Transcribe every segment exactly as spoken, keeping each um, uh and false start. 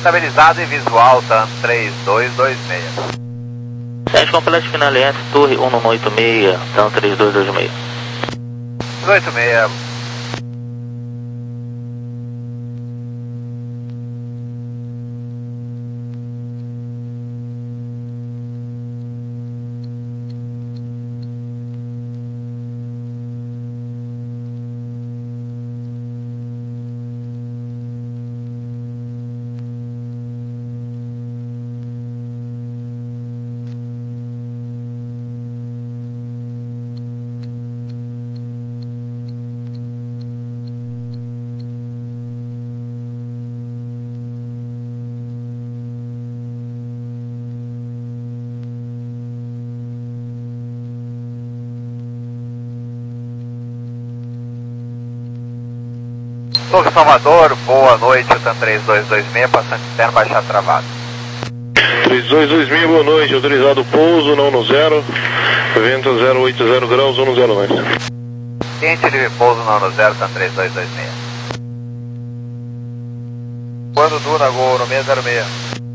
Estabilizado e visual, TAM três dois dois seis. Sérgio completo final Aliança, Torre um um oito seis, TAM três dois dois seis. oito seis. Torre Salvador, boa noite, o TAM três dois dois seis, passante externo, baixado travado. três dois dois seis, boa noite, autorizado pouso, não no zero, vento zero oito zero graus, um no zero mais. Ciente livre pouso, não no zero, TAM três dois dois seis. Quando Duna, Gol no seis zero seis.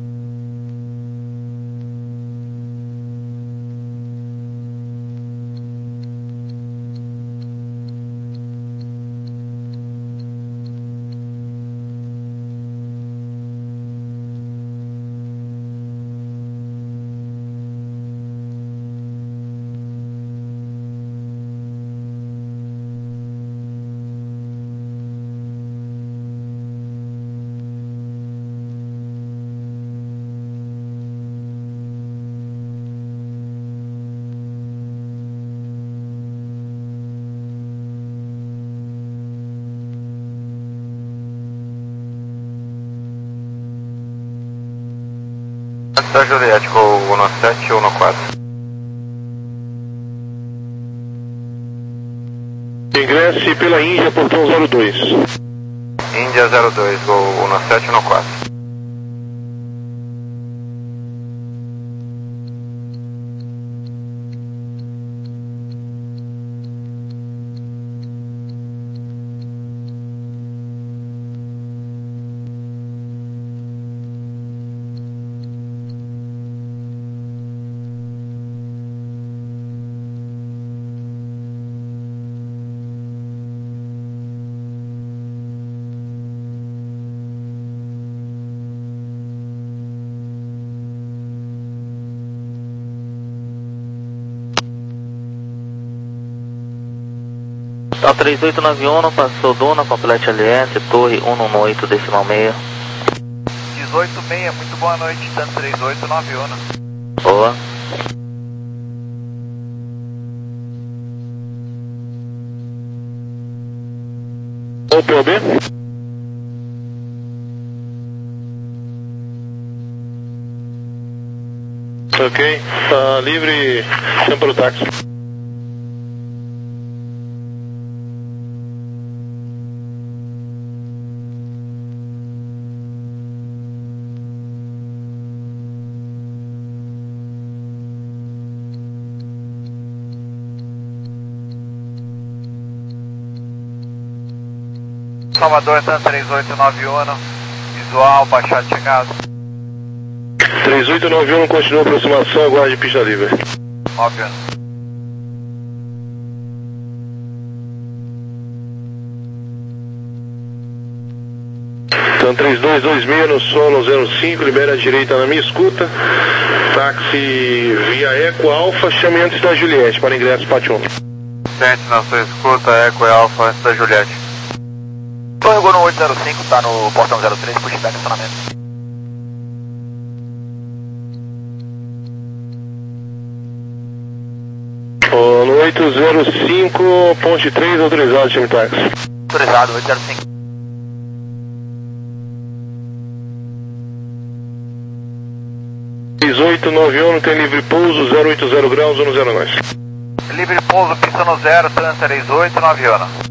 Da Juliette, Gol um sete um quatro. Ingresse pela Índia, portão zero dois. Índia zero dois, Gol um sete um quatro. TAM três oito nove um, passou Duna, complete Aliança, Torre um um oito decimal seis. dezoito seis, muito boa noite, TAM três oito nove um. Boa. O P O B? Ok, tá livre, sempre para o táxi. Salvador, TAM três oito nove um, visual, baixado chegado. três oito nove um, continua a aproximação, aguarde pista livre. Óbvio. TAM três dois dois seis no solo zero cinco, libera a direita na minha escuta. Táxi via Eco Alfa, chame antes da Juliette para ingresso Pátio um. Sente na sua escuta, Eco e Alfa antes da Juliette. Torre Gol no oito zero cinco, tá no portão zero três, pushback acionamento. Oh, no oito zero cinco, ponte três, autorizado, chame táxi. Autorizado, oito zero cinco. três oito nove um, tem livre pouso, zero oito zero graus, um no zero mais. Livre pouso, pista no zero, TAM três oito nove um.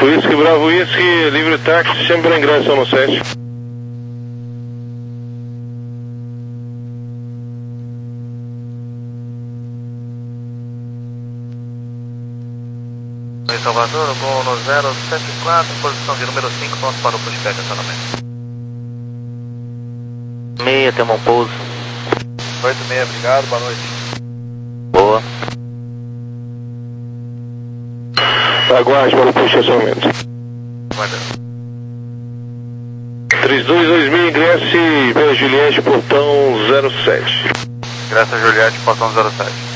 Whisky Bravo Whisky, livre táxi, chame para ingresso no sete. Em Salvador, voo no zero sete quatro, posição de número cinco, pronto para o pushback, acionamento. Meia, tem um pouso. oito e meia, obrigado, boa noite. Boa. Aguarde para o posicionamento. Guardando. três dois dois mil, ingresse pela Juliette, portão zero sete. Ingressa Juliette, portão zero sete.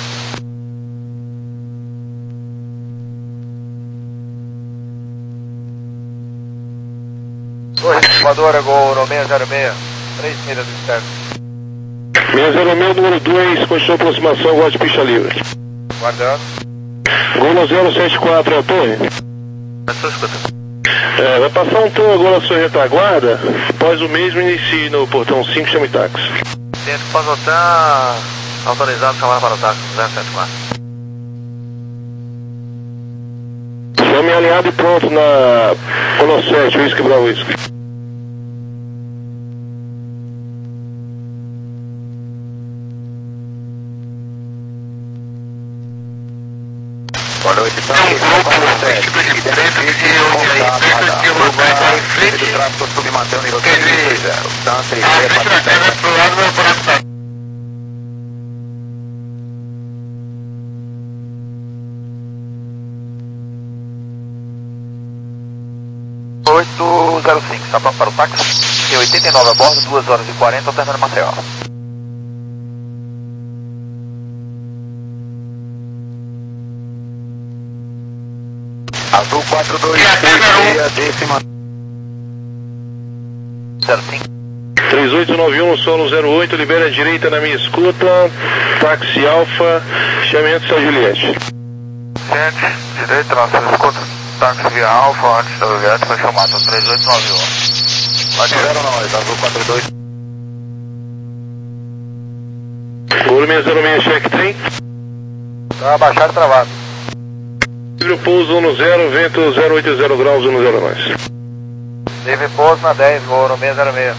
Oi, Salvador, Gol Romeo zero seis, três milhas do externo. seis zero seis, número dois, continua a aproximação, aguarde pista livre. Guardando. Gol zero sete quatro, é a torre? Estou escutando. É, vai passar um tom agora na sua retaguarda, após o mesmo inicie no portão cinco, chame táxi. Ciente que pode estar autorizado a chamar para o táxi zero sete quatro. Chame alinhado e pronto na Polo sete, Whisky Bravo Whisky. Boa noite, então. Do tráfego submantendo nível três dois zero. Distância e meia para oito zero cinco, está pronto para o táxi. Tem oitenta e nove a bordo, duas horas e quarenta, ao término Maceió. Azul quatro dois seis, décima. zero cinco. três oito nove um, solo zero oito, libera a direita na minha escuta, táxi Alfa, chame antes da Juliette. Gente, direita na sua escuta, táxi via Alfa, antes da Juliette, foi chamado três oito nove um. Vai zero nós, Azul quatro dois. Gol seis zero seis, check trem. Tá abaixado e travado. Livre pouso um zero, vento zero oito zero graus, um zero nós. Livre pouso na dez, voo no seis zero seis.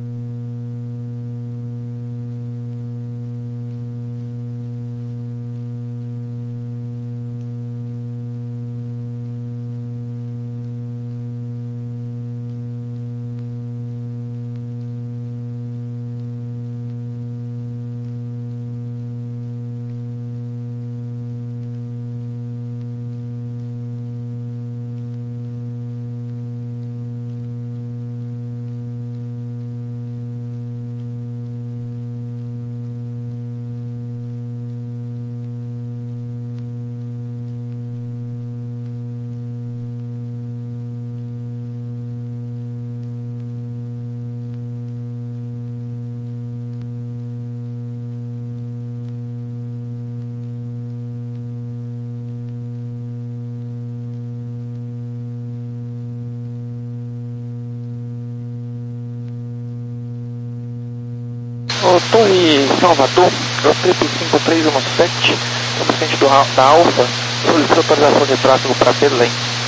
Ô, Torre Salvador, o trip cinco três um sete, representante do, da Alfa, solicita autorização de tráfego para Belém.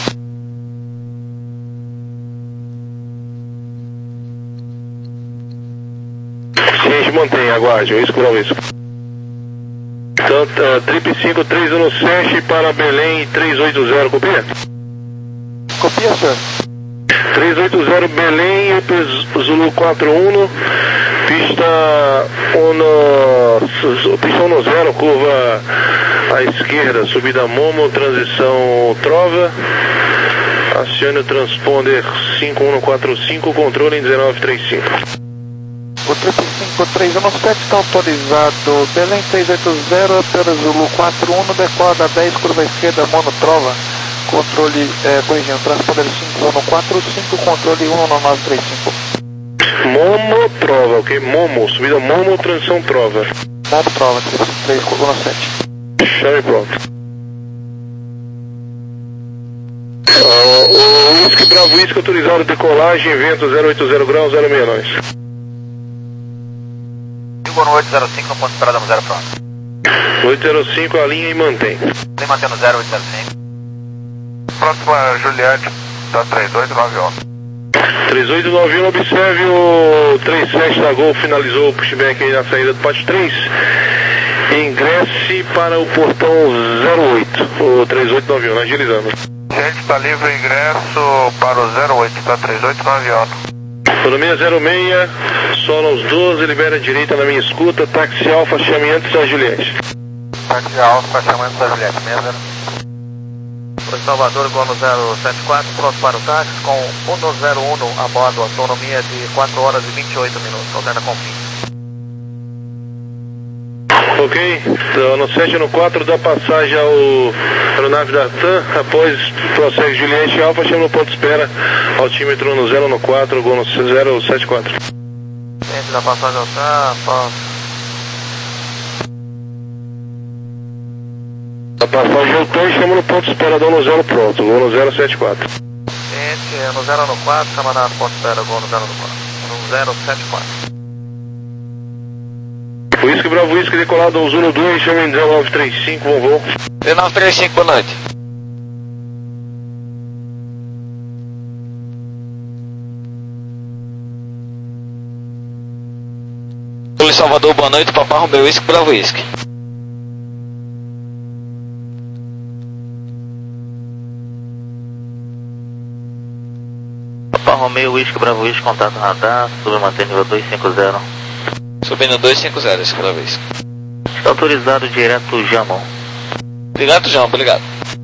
Ciente, mantém, aguarde, Whisky Bravo Whisky. Então, uh, trip cinco três um sete para Belém três oito zero, copia? Copia, senhor? três oito zero Belém, Zulu quatro um, pista um, pista um zero, curva à esquerda, subida Momo, transição Trova, acione o transponder cinco um quatro cinco, controle em dezenove trinta e cinco. O trip cinco três um sete está autorizado, Belém três oito zero, pela Zulu quatro um, decola da dez, curva à esquerda, Mono Trova, controle, é, corrigindo, transponder cinco um quatro cinco, controle um nove três cinco. Momo Trova, ok? Momo, subida Momo, transição Trova. Mono Trova, trip cinco três um sete. Chame pronto. Uh, o Whisky Bravo Whisky autorizado decolagem, vento zero oito zero graus, zero seis nós. Sigo no oito zero cinco, no ponto de parada no zero pronto. oito zero cinco, alinha e mantém. Vem mantendo zero oito zero cinco. Pronto para Juliette, Tá três oito nove um. três oito nove um, observe o três sete da Gol, finalizou o pushback aí na saída do pátio três. Ingresse para o portão zero oito, o três oito nove um, agilizando. Gente, está livre o ingresso para o zero oito, tá três oito nove um. Autonomia zero seis, sola os doze, libera a direita na minha escuta, táxi Alfa, chame antes da Juliette. Táxi Alfa, chame antes da Juliette, meia zero. Foi Salvador, Gono zero sete quatro, pronto para o táxi, com um zero um a bordo, autonomia de quatro horas e vinte e oito minutos, alterna com fim. Ok, então, no sete no quatro dá passagem ao aeronave da TAM, após prossegue Juliette Alfa, chama no ponto de espera, altímetro no zero no quatro, Gol no zero sete quatro. Entre da passagem ao TAM, A passagem ao TAM, chama no ponto de espera, Gol no zero pronto, Gol no zero sete quatro. Entre no zero no quatro, chama no ponto de espera, Gol no zero no quatro, no zero sete quatro. Whisky Bravo Whisky decolado ao Zulu dois, chama em dezenove trinta e cinco, bom voo. dezenove trinta e cinco, boa noite. Sul Salvador, boa noite, Papa Romeu Whisky Bravo Whisky. Papa Romeu Whisky Bravo Whisky, contato radar, sube mantém nível dois cinco zero. Subindo dois cinco zero, esse cada vez. Está autorizado direto Jamon. Obrigado, João, obrigado.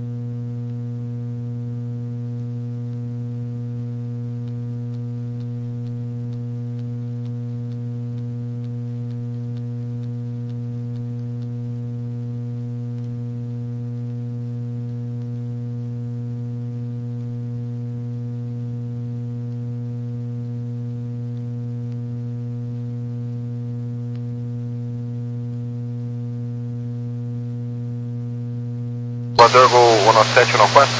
Salvador, Gol um sete um quatro.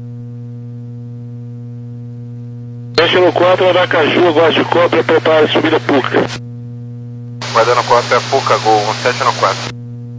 sete no quatro, Aracaju, Aguarde de Cobra, prepara a subida Puca. Guardando quatro é Puca, Gol um sete um quatro.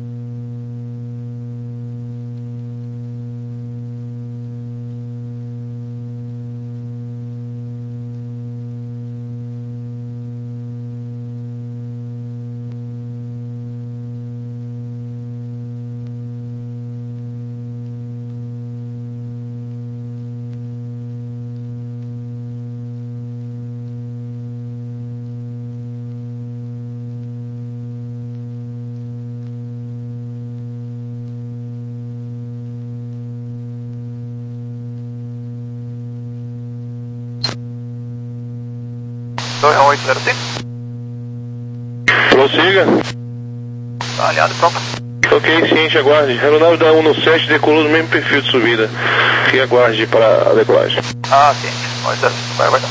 dois oito zero cinco. Prossiga. Tá alinhado, pronto. Ok, ciente, aguarde. Aeronave da um sete decolou no mesmo perfil de subida. Que aguarde para a decolagem. Ah, sim. Vai, vai, vai.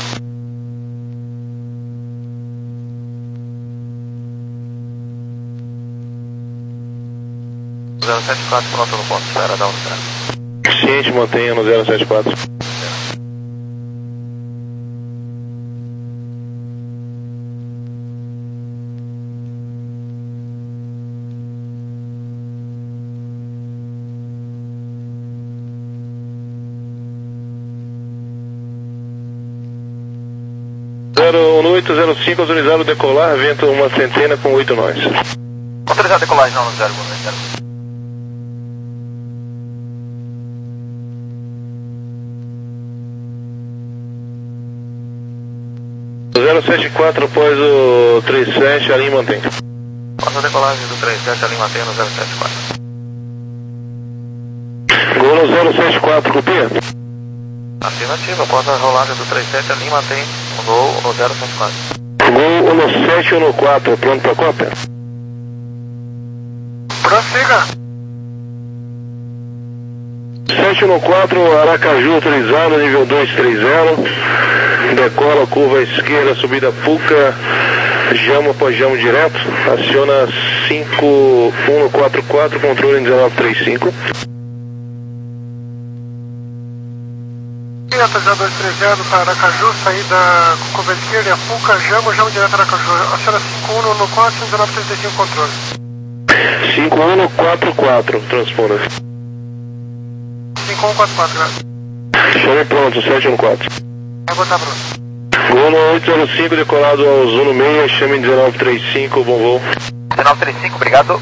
zero sete quatro, pronto no ponto de espera, dá um zero. Ciente, mantenha no zero sete quatro. zero oito zero cinco, autorizado decolar, vento uma centena com oito nós. Autorizado decolagem não no zero, zero. zero sete quatro após o trinta e sete, a linha mantém. Passa a decolagem do trinta e sete, a linha mantém no zero sete quatro. Gol no zero sete quatro, copia? Afirmativa, após a rolagem do trinta e sete, a linha mantém o gol no zero sete quatro. Gol no sete ou no quatro, pronto para cópia? Prossiga. sete no quatro, Aracaju autorizado, nível dois três zero. Decola, curva à esquerda, subida Puca. Jamo após jamo direto. Aciona cinco um no quatro quatro, controle em dezenove trinta e cinco. Autorizado dois três zero para Aracaju, saída com curva esquerda e a Puca, Jamo, Jamo direto Aracaju. Aciona cinco um no quatro, dezenove trinta e cinco, controle. cinco um no quatro quatro, transponder. cinco um quatro quatro, graças. Chame pronto, sete um quatro. Vai botar, Bruno. Gol no oito zero cinco, decolado ao Zuno seis, chame dezenove trinta e cinco, bom voo. dezenove trinta e cinco, obrigado.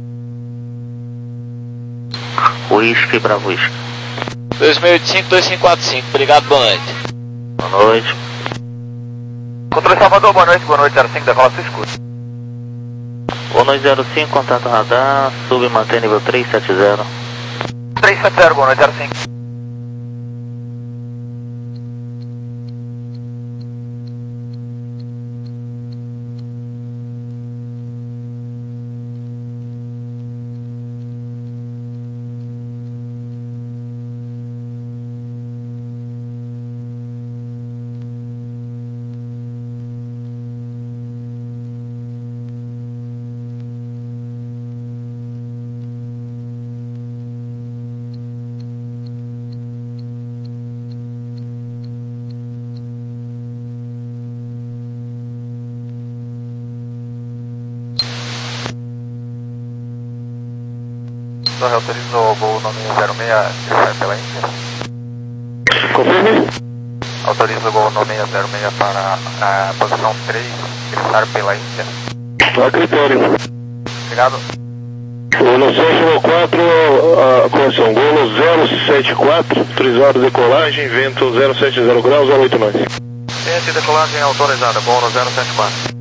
Whisky, Bravo Whisky. dois seis oito cinco, dois cinco quatro cinco, obrigado, boa noite. Boa noite. Controle Salvador, boa noite, boa noite, zero cinco, decola sua escuta. Boa noite, zero cinco, contato radar, sub e mantém nível três sete zero. três sete zero, boa noite, zero cinco. Torre autoriza o voo nome zero seis, que sai pela Índia. Confirme. Autoriza o voo nome zero seis para a posição três, que sai pela Índia. A critério. Obrigado. Golo sete quatro, a correção, Golo zero sete quatro, autorizado decolagem, vento zero sete zero graus, zero oito nove. Ciente, decolagem autorizada, voo no zero sete quatro.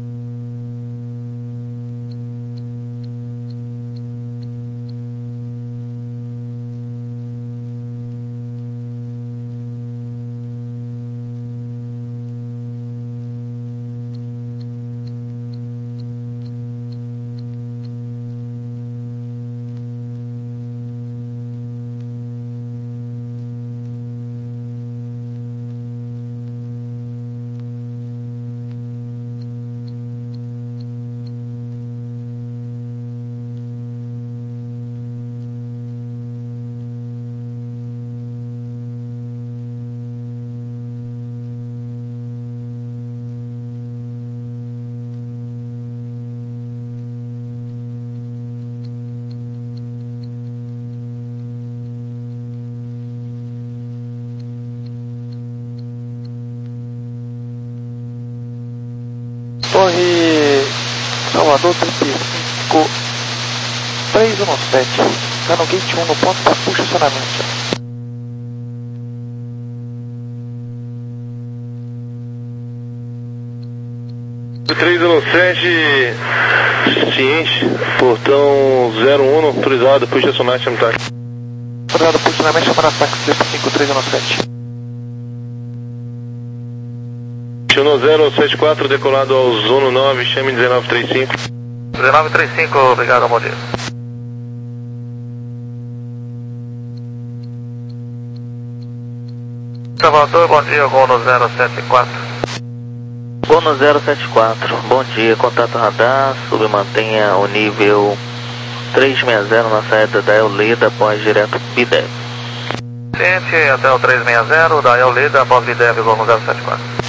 Torre Salvador trinta e cinco, três um sete, tá no gate um no ponto para puxa acionamento. três um sete, ciente, portão zero um, autorizado, puxa acionar, chama táxi. Autorizado puxa acionamento, chama na táxi trinta e cinco, três um sete. Chama zero sete quatro, decolado ao Zuno nove, chame dezenove trinta e cinco. dezenove trinta e cinco, obrigado, bom dia. Salvador, bom dia, voo no zero sete quatro. Voo no zero sete quatro, bom dia, contato radar, sub mantenha o nível três seis zero na saída da Eulida após direto Bidev. Ciente, até o três seis zero, da Eulida após Bidev, voo no zero sete quatro.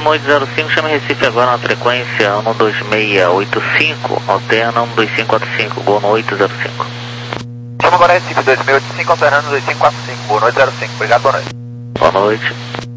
oito zero cinco, chama Recife agora na frequência um dois seis oito cinco, alterna um dois cinco quatro cinco, Gol no oito zero cinco. Chama agora Recife dois seis oito cinco, alternando dois cinco quatro cinco, Gol no oito zero cinco. Obrigado, boa noite. Boa noite.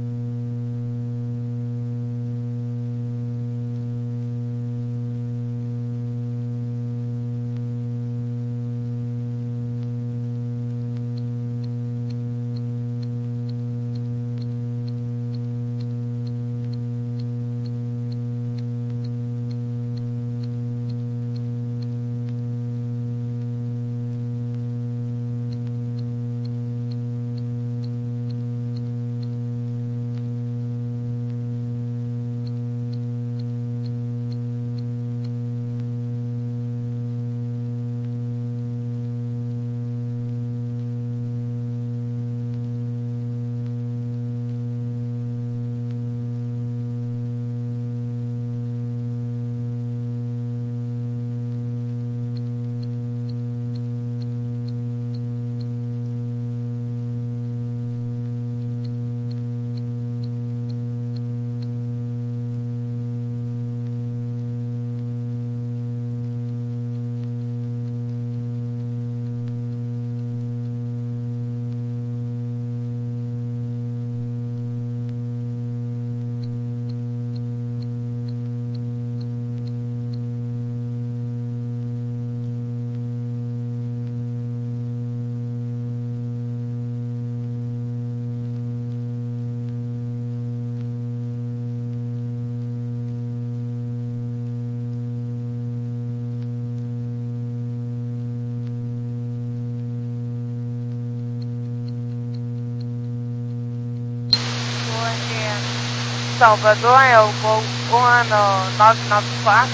Salvador é o Gol ano nove nove quatro.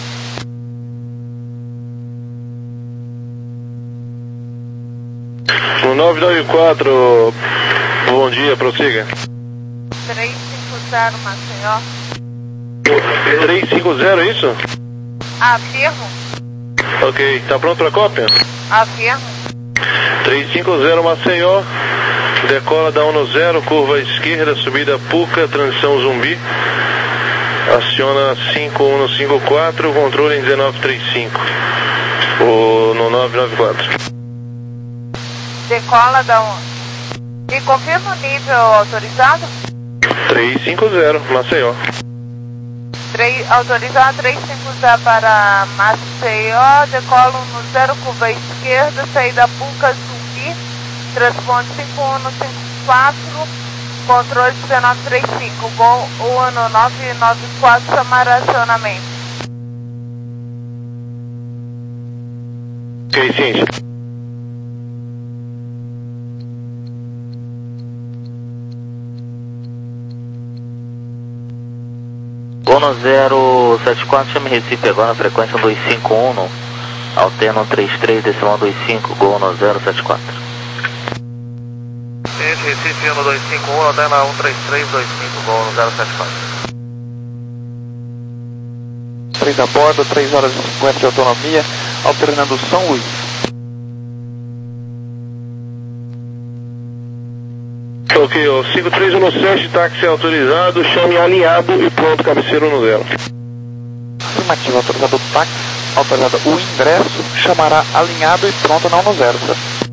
No nove nove quatro, bom dia, prossiga. três cinco zero, Maceió. três cinco zero, isso? Afirmo. Ok, tá pronto pra cópia? Afirmo. três cinco zero, Maceió. Decola da um zero, curva esquerda, subida Puca, transição Zumbi. Aciona cinco um cinco quatro, controle em dezenove trinta e cinco. O, no nove nove quatro. Decola da um. E confirma o nível autorizado? três cinco zero, Maceió. três, autorizado três cinco zero para Maceió. Decolo no zero, curva esquerda, saída Puca, Zumbi. Transponder cinco um cinco quatro, controle dezenove trinta e cinco, Gol ano nove nove quatro, chamar acionamento. Ok, ciência. Gol no zero sete quatro, chame Recife agora na frequência um dois cinco um, alterna um três três, decimal dois cinco, Gol no zero sete quatro. Recife um dois cinco um, alterna um três três dois cinco, Gol no zero sete quatro. três a bordo, três horas e cinquenta de autonomia, alternando São Luís. Ok, ó, cinco três um sete, táxi autorizado, chame alinhado e pronto, cabeceiro no zero. Afirmativo, autorizado o táxi, autorizado o ingresso, chamará alinhado e pronto não no zero, sir.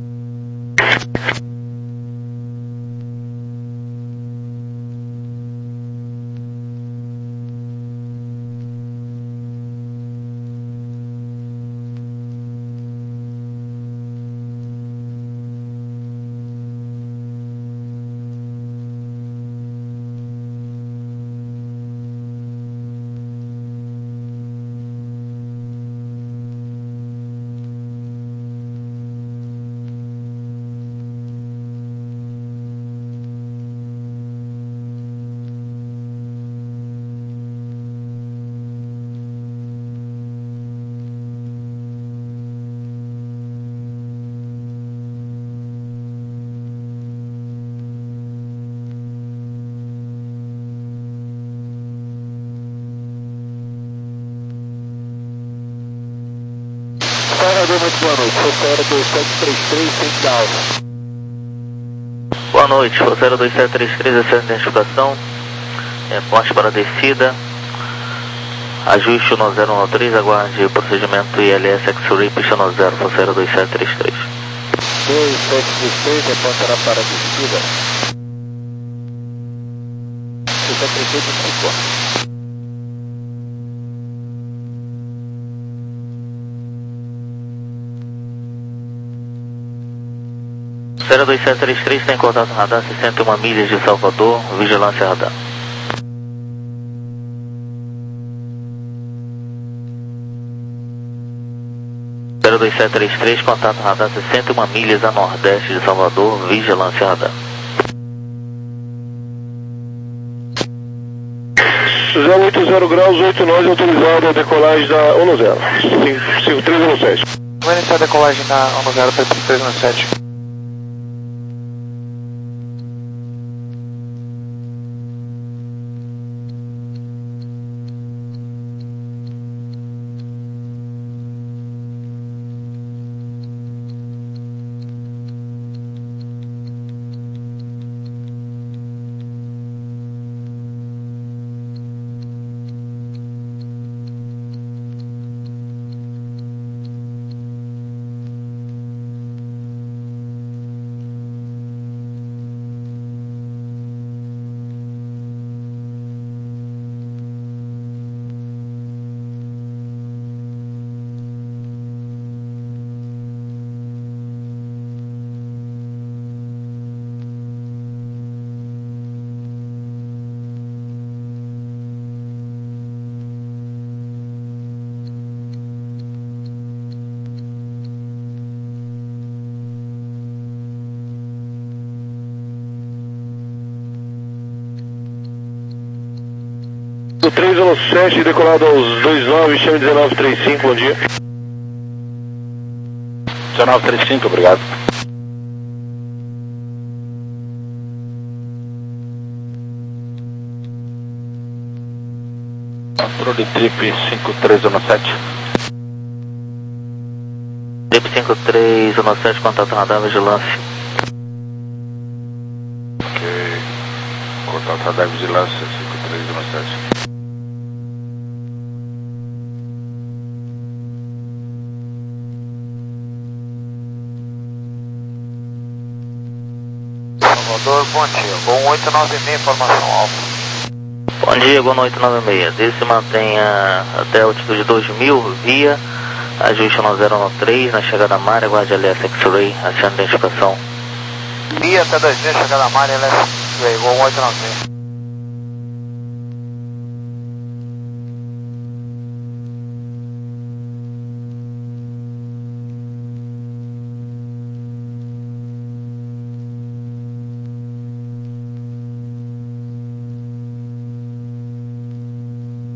Muito boa noite, Forceiro dois sete três três, sem down. Boa noite, Forceiro dois sete três três, essa é a identificação. é, porte para descida. Ajuste no zero um três, aguarde procedimento I L S X-Ray, pista no zero, zero dois sete três três. dois sete três três, reportará para descida. sessenta e três cinco. zero dois sete três três tem contato radar sessenta e uma milhas de Salvador, vigilância radar. zero dois sete três três, contato radar sessenta e uma milhas a nordeste de Salvador, vigilância radar. zero oito zero graus, oito nós autorizado a decolagem da um zero. cinco três um sete. Vai iniciar a decolagem da um zero para cinco três um sete. três um sete, decolado aos dois nove, chame dezenove trinta e cinco, bom dia. dezenove trinta e cinco, obrigado. Controle trip cinco três um sete. Trip cinco três um sete, contato radar, vigilância. Ok, contato radar, vigilância cinco três um sete. Salvador, bom dia. Gol oito nove seis, informação alfa. Bom dia, Gol oito nove seis. Desde se mantenha até a altitude dois mil, via. Ajuste no zero um três, na chegada à Mar, aguarde L S X-Ray, acione identificação. Via até dois mil, chegada à Mar, L S X-Ray, Gol oito nove seis.